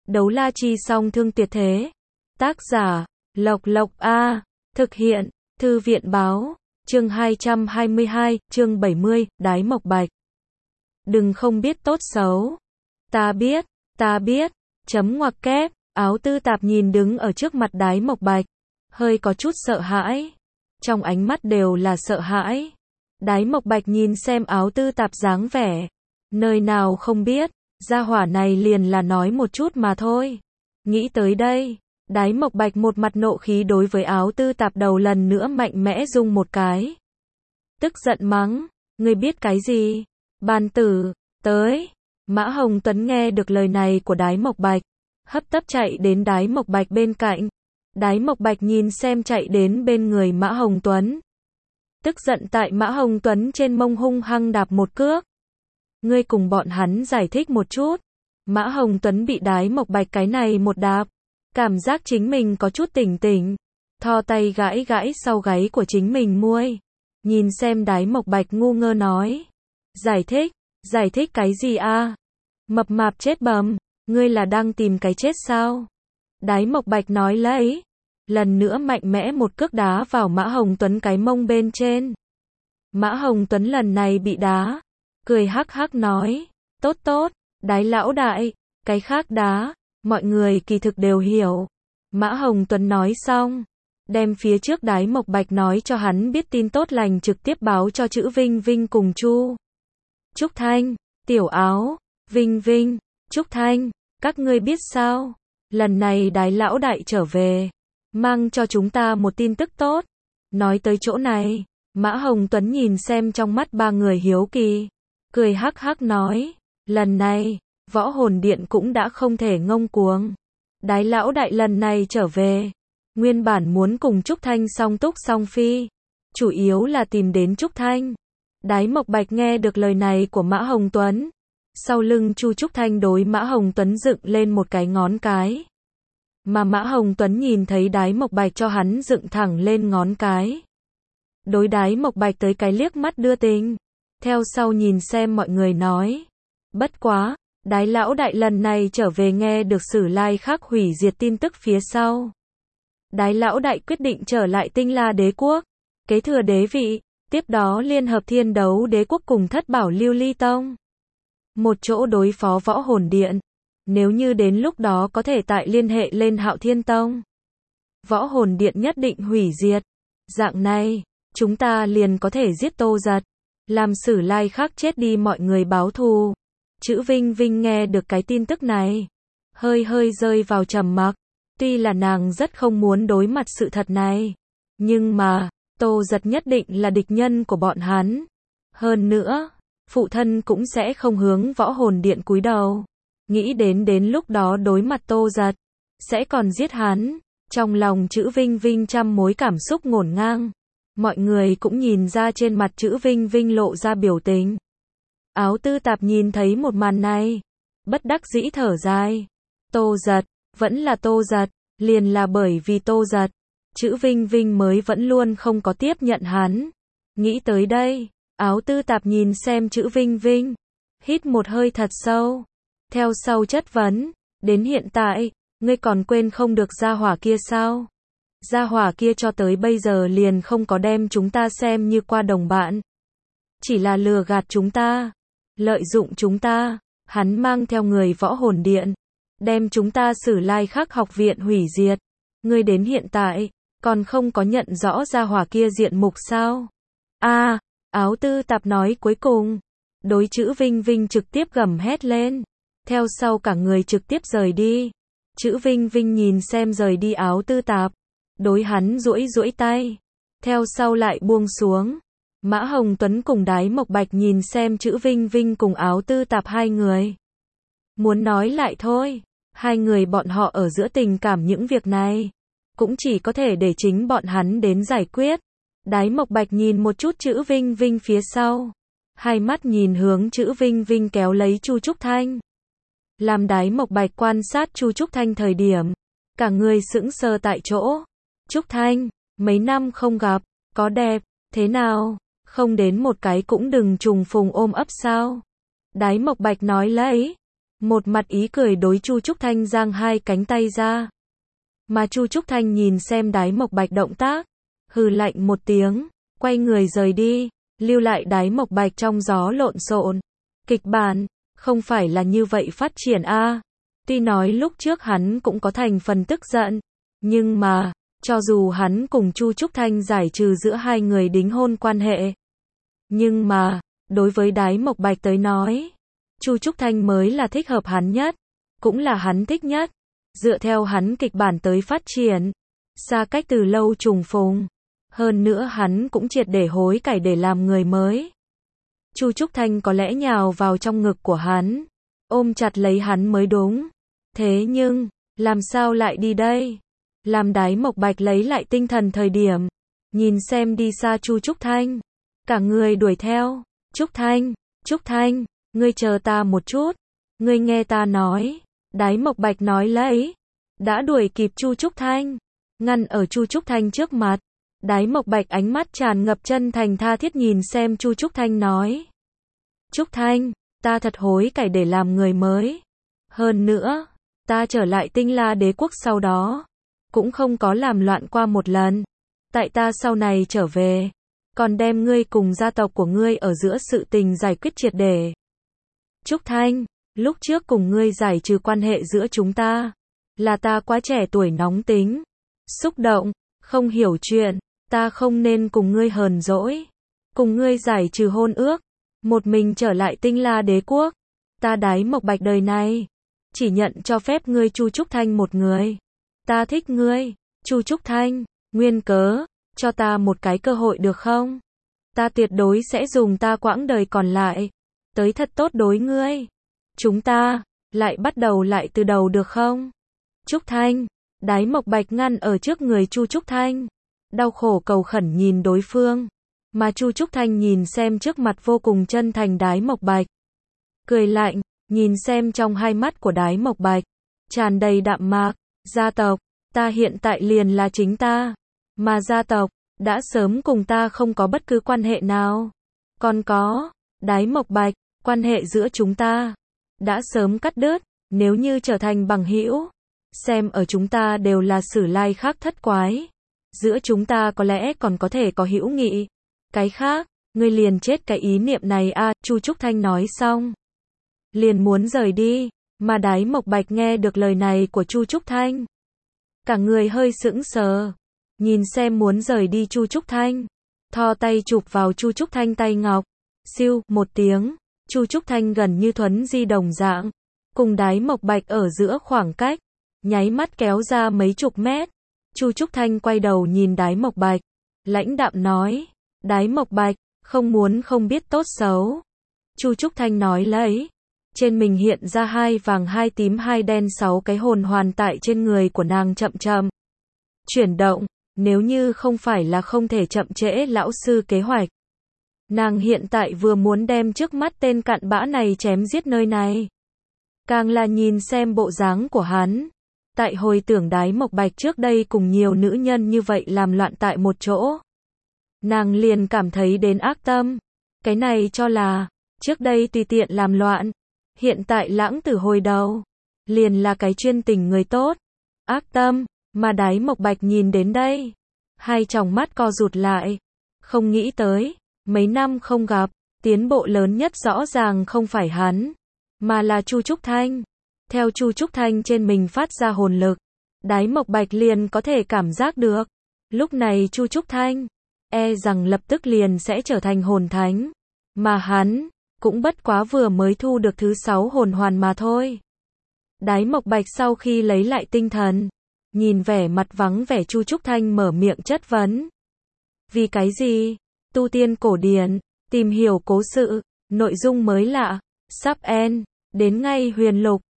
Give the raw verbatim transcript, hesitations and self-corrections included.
Đấu la chi song thương tuyệt thế. Tác giả, Lộc Lộc A. Thực hiện, Thư viện báo. Chương hai trăm hai mươi hai, chương bảy mươi, Đái Mộc Bạch. Đừng không biết tốt xấu. Ta biết, ta biết. Chấm ngoặc kép, Áo Tư Tạp nhìn đứng ở trước mặt Đái Mộc Bạch. Hơi có chút sợ hãi. Trong ánh mắt đều là sợ hãi. Đái Mộc Bạch nhìn xem Áo Tư Tạp dáng vẻ. Nơi nào không biết, gia hỏa này liền là nói một chút mà thôi. Nghĩ tới đây, Đái Mộc Bạch một mặt nộ khí đối với Áo Tư Tạp đầu lần nữa mạnh mẽ rung một cái. Tức giận mắng, ngươi biết cái gì? Bàn tử, tới. Mã Hồng Tuấn nghe được lời này của Đái Mộc Bạch, hấp tấp chạy đến Đái Mộc Bạch bên cạnh. Đái Mộc Bạch nhìn xem chạy đến bên người Mã Hồng Tuấn. Tức giận tại Mã Hồng Tuấn trên mông hung hăng đạp một cước. Ngươi cùng bọn hắn giải thích một chút. Mã Hồng Tuấn bị Đái Mộc Bạch cái này một đạp. Cảm giác chính mình có chút tỉnh tỉnh. Thò tay gãi gãi sau gáy của chính mình muôi. Nhìn xem Đái Mộc Bạch ngu ngơ nói. Giải thích, giải thích cái gì a? Mập mạp chết bầm, ngươi là đang tìm cái chết sao? Đái Mộc Bạch nói lấy. Lần nữa mạnh mẽ một cước đá vào Mã Hồng Tuấn cái mông bên trên. Mã Hồng Tuấn lần này bị đá. Cười hắc hắc nói. Tốt tốt, Đái lão đại, cái khác đá. Mọi người kỳ thực đều hiểu. Mã Hồng Tuấn nói xong. Đem phía trước Đái Mộc Bạch nói cho hắn biết tin tốt lành trực tiếp báo cho chữ Vinh Vinh cùng Chu Trúc Thanh, Tiểu Áo, Vinh Vinh, Trúc Thanh, các ngươi biết sao? Lần này Đái lão đại trở về, mang cho chúng ta một tin tức tốt. Nói tới chỗ này, Mã Hồng Tuấn nhìn xem trong mắt ba người hiếu kỳ, cười hắc hắc nói, lần này, Võ Hồn Điện cũng đã không thể ngông cuồng. Đái lão đại lần này trở về, nguyên bản muốn cùng Trúc Thanh song túc song phi, chủ yếu là tìm đến Trúc Thanh. Đái Mộc Bạch nghe được lời này của Mã Hồng Tuấn, sau lưng Chu Trúc Thanh đối Mã Hồng Tuấn dựng lên một cái ngón cái. Mà Mã Hồng Tuấn nhìn thấy Đái Mộc Bạch cho hắn dựng thẳng lên ngón cái. Đối Đái Mộc Bạch tới cái liếc mắt đưa tình. Theo sau nhìn xem mọi người nói. Bất quá, Đái lão đại lần này trở về nghe được Sử Lai Khắc hủy diệt tin tức phía sau. Đái lão đại quyết định trở lại Tinh La Đế Quốc, kế thừa đế vị, tiếp đó liên hợp Thiên Đấu Đế Quốc cùng Thất Bảo Lưu Ly Tông. Một chỗ đối phó Võ Hồn Điện. Nếu như đến lúc đó có thể tại liên hệ lên Hạo Thiên Tông, Võ Hồn Điện nhất định hủy diệt. Dạng này, chúng ta liền có thể giết Tô Giật, làm Sử Lai Khắc chết đi mọi người báo thù. Chữ Vinh Vinh nghe được cái tin tức này, hơi hơi rơi vào trầm mặc. Tuy là nàng rất không muốn đối mặt sự thật này, nhưng mà, Tô Giật nhất định là địch nhân của bọn hắn. Hơn nữa, phụ thân cũng sẽ không hướng Võ Hồn Điện cúi đầu. Nghĩ đến đến lúc đó đối mặt Tô Giật, sẽ còn giết hắn. Trong lòng chữ Vinh Vinh trăm mối cảm xúc ngổn ngang. Mọi người cũng nhìn ra trên mặt chữ Vinh Vinh lộ ra biểu tình. Áo Tư Tạp nhìn thấy một màn này, bất đắc dĩ thở dài. Tô Giật, vẫn là Tô Giật, liền là bởi vì Tô Giật, chữ Vinh Vinh mới vẫn luôn không có tiếp nhận hắn. Nghĩ tới đây, Áo Tư Tạp nhìn xem chữ Vinh Vinh, hít một hơi thật sâu. Theo sau chất vấn, đến hiện tại, ngươi còn quên không được gia hỏa kia sao? Gia hỏa kia cho tới bây giờ liền không có đem chúng ta xem như qua đồng bạn. Chỉ là lừa gạt chúng ta, lợi dụng chúng ta, hắn mang theo người Võ Hồn Điện, đem chúng ta Sử Lai Khắc học viện hủy diệt. Ngươi đến hiện tại, còn không có nhận rõ gia hỏa kia diện mục sao? A, Áo Tư Tạp nói cuối cùng, đối chữ Vinh Vinh trực tiếp gầm hét lên. Theo sau cả người trực tiếp rời đi. Chữ Vinh Vinh nhìn xem rời đi Áo Tư Tạp, đối hắn duỗi duỗi tay. Theo sau lại buông xuống. Mã Hồng Tuấn cùng Đái Mộc Bạch nhìn xem chữ Vinh Vinh cùng Áo Tư Tạp hai người. Muốn nói lại thôi, hai người bọn họ ở giữa tình cảm những việc này, cũng chỉ có thể để chính bọn hắn đến giải quyết. Đái Mộc Bạch nhìn một chút chữ Vinh Vinh phía sau. Hai mắt nhìn hướng chữ Vinh Vinh kéo lấy Chu Trúc Thanh. Làm Đái Mộc Bạch quan sát Chu Trúc Thanh thời điểm, cả người sững sờ tại chỗ. Trúc Thanh, mấy năm không gặp, có đẹp, thế nào, không đến một cái cũng đừng trùng phùng ôm ấp sao? Đái Mộc Bạch nói lấy. một mặt ý cười đối Chu Trúc Thanh giang hai cánh tay ra. Mà Chu Trúc Thanh nhìn xem Đái Mộc Bạch động tác, hừ lạnh một tiếng, quay người rời đi, lưu lại Đái Mộc Bạch trong gió lộn xộn. Kịch bản, không phải là như vậy phát triển a. À. Tuy nói lúc trước hắn cũng có thành phần tức giận, nhưng mà, cho dù hắn cùng Chu Trúc Thanh giải trừ giữa hai người đính hôn quan hệ. Nhưng mà, đối với Đái Mộc Bạch tới nói, Chu Trúc Thanh mới là thích hợp hắn nhất, cũng là hắn thích nhất. Dựa theo hắn kịch bản tới phát triển, xa cách từ lâu trùng phùng. Hơn nữa hắn cũng triệt để hối cải để làm người mới. Chu Trúc Thanh có lẽ nhào vào trong ngực của hắn, ôm chặt lấy hắn mới đúng. Thế nhưng, làm sao lại đi đây? Làm Đái Mộc Bạch lấy lại tinh thần thời điểm, nhìn xem đi xa Chu Trúc Thanh, cả người đuổi theo. Trúc Thanh, Trúc Thanh, ngươi chờ ta một chút, ngươi nghe ta nói. Đái Mộc Bạch nói lấy, đã đuổi kịp Chu Trúc Thanh, ngăn ở Chu Trúc Thanh trước mặt. Đái Mộc Bạch ánh mắt tràn ngập chân thành tha thiết nhìn xem Chu Trúc Thanh nói. Trúc Thanh, ta thật hối cải để làm người mới. Hơn nữa, ta trở lại Tinh La Đế quốc sau đó, cũng không có làm loạn qua một lần. Tại ta sau này trở về, còn đem ngươi cùng gia tộc của ngươi ở giữa sự tình giải quyết triệt để. Trúc Thanh, lúc trước cùng ngươi giải trừ quan hệ giữa chúng ta, là ta quá trẻ tuổi nóng tính, xúc động, không hiểu chuyện, ta không nên cùng ngươi hờn dỗi, cùng ngươi giải trừ hôn ước, một mình trở lại Tinh La Đế quốc. Ta Đái Mộc Bạch đời này, chỉ nhận cho phép ngươi Chu Trúc Thanh một người. Ta thích ngươi, Chu Trúc Thanh, nguyên cớ, cho ta một cái cơ hội được không? Ta tuyệt đối sẽ dùng ta quãng đời còn lại, tới thật tốt đối ngươi. Chúng ta, lại bắt đầu lại từ đầu được không? Trúc Thanh, Đái Mộc Bạch ngăn ở trước người Chu Trúc Thanh, đau khổ cầu khẩn nhìn đối phương, mà Chu Trúc Thanh nhìn xem trước mặt vô cùng chân thành Đái Mộc Bạch. Cười lạnh, nhìn xem trong hai mắt của Đái Mộc Bạch, tràn đầy đạm mạc, gia tộc, ta hiện tại liền là chính ta, mà gia tộc, đã sớm cùng ta không có bất cứ quan hệ nào. Còn có, Đái Mộc Bạch, quan hệ giữa chúng ta, đã sớm cắt đứt, nếu như trở thành bằng hữu, xem ở chúng ta đều là sử lai khác thất quái. Giữa chúng ta có lẽ còn có thể có hữu nghị. Cái khác, ngươi liền chết cái ý niệm này a. À, Chu Trúc Thanh nói xong, liền muốn rời đi, mà Đái Mộc Bạch nghe được lời này của Chu Trúc Thanh, cả người hơi sững sờ, nhìn xem muốn rời đi Chu Trúc Thanh, thò tay chụp vào Chu Trúc Thanh tay ngọc, siêu, một tiếng, Chu Trúc Thanh gần như thuấn di đồng dạng, cùng Đái Mộc Bạch ở giữa khoảng cách, nháy mắt kéo ra mấy chục mét. Chu Trúc Thanh quay đầu nhìn Đái Mộc Bạch, lãnh đạm nói, Đái Mộc Bạch, không muốn không biết tốt xấu. Chu Trúc Thanh nói lấy, trên mình hiện ra hai vàng hai tím hai đen sáu cái hồn hoàn tại trên người của nàng chậm chậm chuyển động, nếu như không phải là không thể chậm trễ lão sư kế hoạch. Nàng hiện tại vừa muốn đem trước mắt tên cặn bã này chém giết nơi này. Càng là nhìn xem bộ dáng của hắn, tại hồi tưởng Đái Mộc Bạch trước đây cùng nhiều nữ nhân như vậy làm loạn tại một chỗ, nàng liền cảm thấy đến ác tâm. Cái này cho là, trước đây tùy tiện làm loạn, hiện tại lãng tử hồi đầu, liền là cái chuyên tình người tốt. Ác tâm, mà Đái Mộc Bạch nhìn đến đây, hai tròng mắt co rụt lại, không nghĩ tới, mấy năm không gặp, tiến bộ lớn nhất rõ ràng không phải hắn, mà là Chu Trúc Thanh. Theo Chu Trúc Thanh trên mình phát ra hồn lực, Đái Mộc Bạch liền có thể cảm giác được, lúc này Chu Trúc Thanh, e rằng lập tức liền sẽ trở thành hồn thánh, mà hắn, cũng bất quá vừa mới thu được thứ sáu hồn hoàn mà thôi. Đái Mộc Bạch sau khi lấy lại tinh thần, nhìn vẻ mặt vắng vẻ Chu Trúc Thanh mở miệng chất vấn. Vì cái gì? Tu tiên cổ điển, tìm hiểu cố sự, nội dung mới lạ, sắp end, đến ngay huyền lục,